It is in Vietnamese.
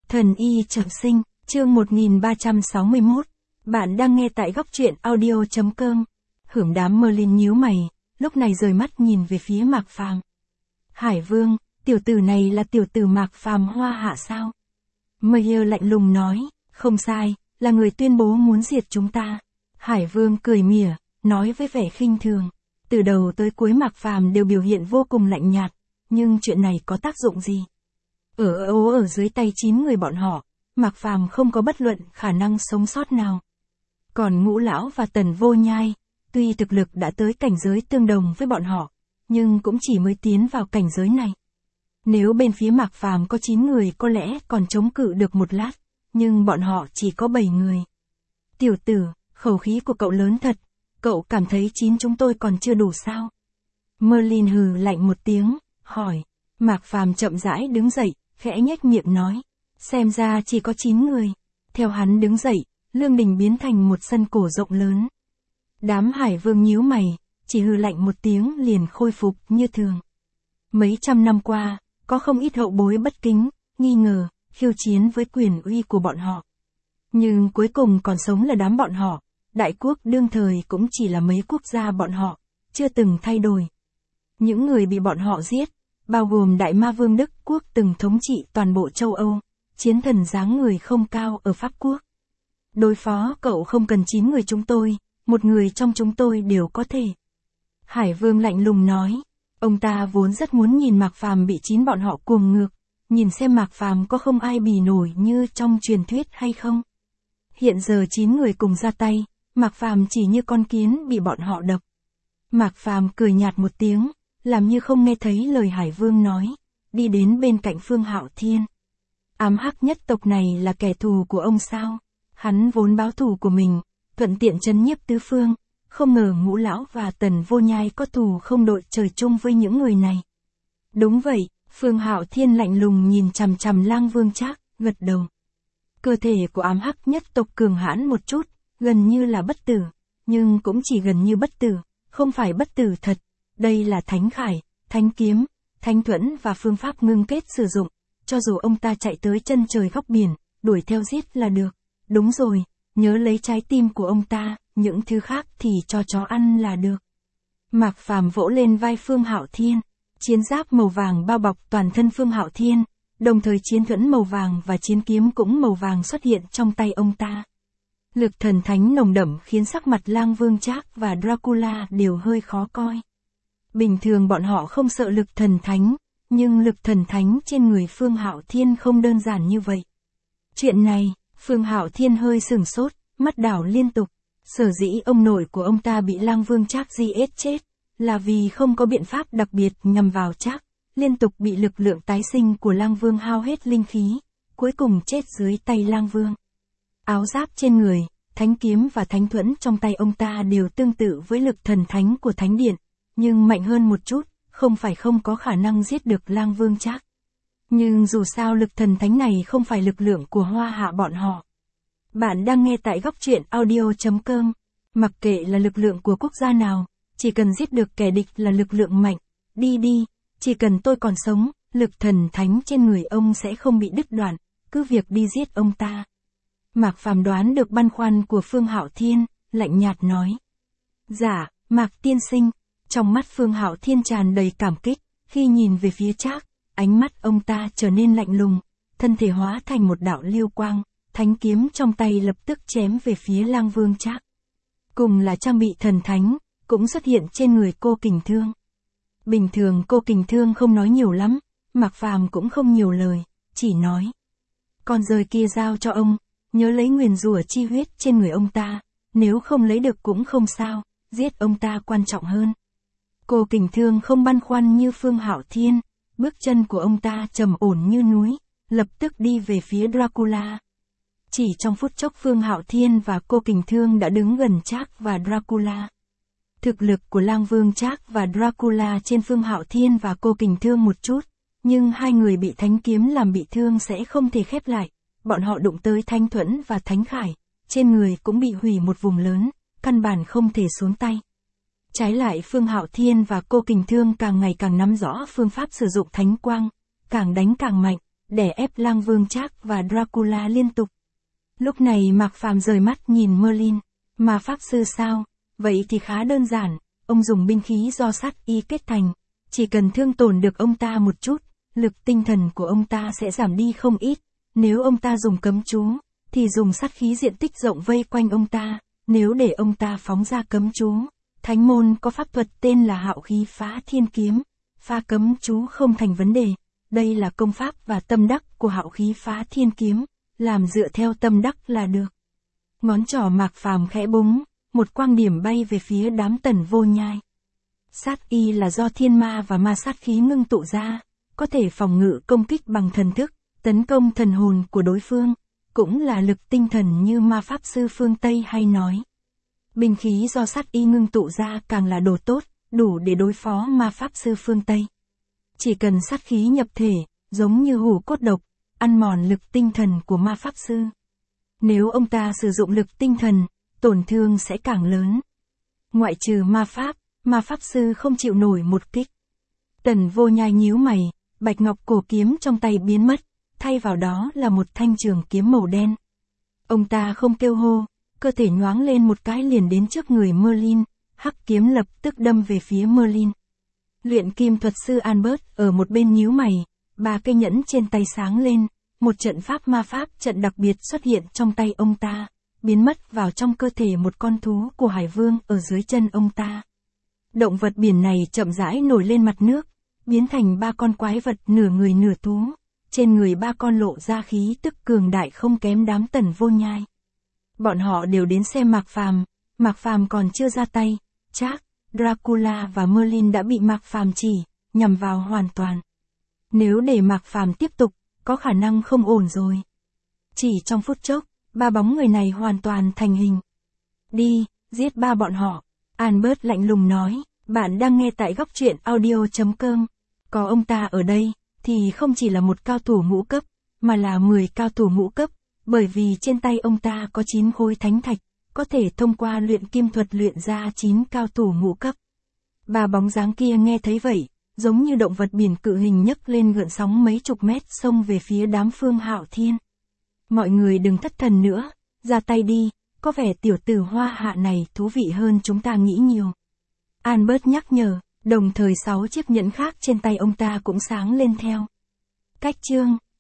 Thần y trọng sinh, chương 1361. Bạn đang nghe tại góc truyện audio.com. Hưởng đám Merlin nhíu mày, lúc này rời mắt nhìn về phía Mạc Phàm. Hải Vương, tiểu tử này là tiểu tử Mạc Phàm Hoa Hạ sao? Meyer lạnh lùng nói, không sai, là người tuyên bố muốn diệt chúng ta. Hải Vương cười mỉa, nói với vẻ khinh thường. Từ đầu tới cuối Mạc Phàm đều biểu hiện vô cùng lạnh nhạt, nhưng chuyện này có tác dụng gì? Ở dưới tay 9 người bọn họ, Mạc Phàm không có bất luận khả năng sống sót nào. Còn Ngũ Lão và Tần Vô Nhai, tuy thực lực đã tới cảnh giới tương đồng với bọn họ, nhưng cũng chỉ mới tiến vào cảnh giới này. Nếu bên phía Mạc Phàm có 9 người có lẽ còn chống cự được một lát, nhưng bọn họ chỉ có 7 người. Tiểu tử, khẩu khí của cậu lớn thật, cậu cảm thấy 9 chúng tôi còn chưa đủ sao? Merlin hừ lạnh một tiếng, hỏi. Mạc Phàm chậm rãi đứng dậy, khẽ nhếch miệng nói. Xem ra chỉ có 9 người. Theo hắn đứng dậy, lương đình biến thành một sân cổ rộng lớn. Đám Hải Vương nhíu mày, chỉ hừ lạnh một tiếng liền khôi phục như thường. Mấy trăm năm qua, có không ít hậu bối bất kính, nghi ngờ, khiêu chiến với quyền uy của bọn họ. Nhưng cuối cùng còn sống là đám bọn họ, đại quốc đương thời cũng chỉ là mấy quốc gia bọn họ, chưa từng thay đổi. Những người bị bọn họ giết, bao gồm Đại Ma Vương Đức Quốc từng thống trị toàn bộ châu Âu, chiến thần dáng người không cao ở Pháp Quốc. Đối phó cậu không cần 9 người chúng tôi, một người trong chúng tôi đều có thể. Hải Vương lạnh lùng nói, ông ta vốn rất muốn nhìn Mạc Phàm bị 9 bọn họ cuồng ngược, nhìn xem Mạc Phàm có không ai bì nổi như trong truyền thuyết hay không. Hiện giờ 9 người cùng ra tay, Mạc Phàm chỉ như con kiến bị bọn họ đập. Mạc Phàm cười nhạt một tiếng, làm như không nghe thấy lời Hải Vương nói, đi đến bên cạnh Phương Hạo Thiên. Ám Hắc nhất tộc này là kẻ thù của ông sao? Hắn vốn báo thù của mình, thuận tiện trấn nhiếp tứ phương, không ngờ Ngũ Lão và Tần Vô Nhai có thù không đội trời chung với những người này. Đúng vậy, Phương Hạo Thiên lạnh lùng nhìn chằm chằm Lang Vương Trác, gật đầu. Cơ thể của Ám Hắc nhất tộc cường hãn một chút, gần như là bất tử, nhưng cũng chỉ gần như bất tử, không phải bất tử thật. Đây là thánh khải, thánh kiếm, thánh thuẫn và phương pháp ngưng kết sử dụng, cho dù ông ta chạy tới chân trời góc biển, đuổi theo giết là được. Đúng rồi, nhớ lấy trái tim của ông ta, những thứ khác thì cho chó ăn là được. Mạc Phàm vỗ lên vai Phương Hạo Thiên, chiến giáp màu vàng bao bọc toàn thân Phương Hạo Thiên, đồng thời chiến thuẫn màu vàng và chiến kiếm cũng màu vàng xuất hiện trong tay ông ta. Lực thần thánh nồng đậm khiến sắc mặt Lang Vương Trác và Dracula đều hơi khó coi. Bình thường bọn họ không sợ lực thần thánh, nhưng lực thần thánh trên người Phương Hạo Thiên không đơn giản như vậy. Chuyện này, Phương Hạo Thiên hơi sửng sốt, mắt đảo liên tục. Sở dĩ ông nội của ông ta bị Lang Vương Trác giết chết, là vì không có biện pháp đặc biệt nhằm vào Trác, liên tục bị lực lượng tái sinh của Lang Vương hao hết linh khí, cuối cùng chết dưới tay Lang Vương. Áo giáp trên người, thánh kiếm và thánh thuẫn trong tay ông ta đều tương tự với lực thần thánh của Thánh Điện, nhưng mạnh hơn một chút, không phải không có khả năng giết được Lang Vương Trác. Nhưng dù sao lực thần thánh này không phải lực lượng của Hoa Hạ bọn họ. Bạn đang nghe tại góc truyện audio.com. Mặc kệ là lực lượng của quốc gia nào, chỉ cần giết được kẻ địch là lực lượng mạnh. Đi, chỉ cần tôi còn sống, lực thần thánh trên người ông sẽ không bị đứt đoạn, cứ việc đi giết ông ta. Mạc Phàm đoán được băn khoăn của Phương Hạo Thiên, lạnh nhạt nói. Dạ, Mạc tiên sinh. Trong mắt Phương Hạo Thiên tràn đầy cảm kích, khi nhìn về phía Trác, ánh mắt ông ta trở nên lạnh lùng, thân thể hóa thành một đạo lưu quang, thánh kiếm trong tay lập tức chém về phía Lang Vương Trác. Cùng là trang bị thần thánh, cũng xuất hiện trên người Cô Kình Thương. Bình thường Cô Kình Thương không nói nhiều lắm, Mạc Phàm cũng không nhiều lời, chỉ nói. Con rơi kia giao cho ông, nhớ lấy nguyền rủa chi huyết trên người ông ta, nếu không lấy được cũng không sao, giết ông ta quan trọng hơn. Cô Kình Thương không băn khoăn như Phương Hạo Thiên, bước chân của ông ta trầm ổn như núi, lập tức đi về phía Dracula. Chỉ trong phút chốc Phương Hạo Thiên và Cô Kình Thương đã đứng gần Trác và Dracula. Thực lực của Lang Vương Trác và Dracula trên Phương Hạo Thiên và Cô Kình Thương một chút, nhưng hai người bị thánh kiếm làm bị thương sẽ không thể khép lại. Bọn họ đụng tới thánh thuẫn và thánh khải, trên người cũng bị hủy một vùng lớn, căn bản không thể xuống tay. Trái lại Phương Hạo Thiên và Cô Kình Thương càng ngày càng nắm rõ phương pháp sử dụng thánh quang, càng đánh càng mạnh, đè ép Lang Vương Trác và Dracula liên tục. Lúc này Mạc Phàm rời mắt nhìn Merlin, mà pháp sư sao? Vậy thì khá đơn giản, ông dùng binh khí do sát y kết thành, chỉ cần thương tổn được ông ta một chút, lực tinh thần của ông ta sẽ giảm đi không ít. Nếu ông ta dùng cấm chú, thì dùng sát khí diện tích rộng vây quanh ông ta. Nếu để ông ta phóng ra cấm chú, thánh môn có pháp thuật tên là Hạo Khí Phá Thiên Kiếm, phá cấm chú không thành vấn đề. Đây là công pháp và tâm đắc của Hạo Khí Phá Thiên Kiếm, làm dựa theo tâm đắc là được. Ngón trỏ Mạc Phàm khẽ búng, một quang điểm bay về phía đám Tần Vô Nhai. Sát y là do thiên ma và ma sát khí ngưng tụ ra, có thể phòng ngự công kích bằng thần thức, tấn công thần hồn của đối phương, cũng là lực tinh thần như ma pháp sư phương Tây hay nói. Binh khí do sát y ngưng tụ ra càng là đồ tốt, đủ để đối phó ma pháp sư phương Tây. Chỉ cần sát khí nhập thể, giống như hủ cốt độc, ăn mòn lực tinh thần của ma pháp sư. Nếu ông ta sử dụng lực tinh thần, tổn thương sẽ càng lớn. Ngoại trừ ma pháp sư không chịu nổi một kích. Tần Vô Nhai nhíu mày, bạch ngọc cổ kiếm trong tay biến mất, thay vào đó là một thanh trường kiếm màu đen. Ông ta không kêu hô, cơ thể nhoáng lên một cái liền đến trước người Merlin, hắc kiếm lập tức đâm về phía Merlin. Luyện kim thuật sư Albert ở một bên nhíu mày, ba cây nhẫn trên tay sáng lên, một trận pháp ma pháp trận đặc biệt xuất hiện trong tay ông ta, biến mất vào trong cơ thể một con thú của Hải Vương ở dưới chân ông ta. Động vật biển này chậm rãi nổi lên mặt nước, biến thành ba con quái vật nửa người nửa thú, trên người ba con lộ ra khí tức cường đại không kém đám Tần Vô Nhai. Bọn họ đều đến xem Mạc Phàm còn chưa ra tay, Trác, Dracula và Merlin đã bị Mạc Phàm chỉ, nhằm vào hoàn toàn. Nếu để Mạc Phàm tiếp tục, có khả năng không ổn rồi. Chỉ trong phút chốc, ba bóng người này hoàn toàn thành hình. Đi, giết ba bọn họ. Albert lạnh lùng nói, bạn đang nghe tại góc truyện audio.com. Có ông ta ở đây, thì không chỉ là một cao thủ ngũ cấp, mà là 10 cao thủ ngũ cấp, bởi vì trên tay ông ta có 9 khối thánh thạch, có thể thông qua luyện kim thuật luyện ra 9 cao thủ ngũ cấp. Ba bóng dáng kia nghe thấy vậy, giống như động vật biển cự hình nhấc lên gợn sóng mấy chục mét xông về phía đám Phương Hạo Thiên. Mọi người đừng thất thần nữa, ra tay đi, có vẻ tiểu tử Hoa Hạ này thú vị hơn chúng ta nghĩ nhiều. Albert nhắc nhở, đồng thời 6 chiếc nhẫn khác trên tay ông ta cũng sáng lên theo. Cách chương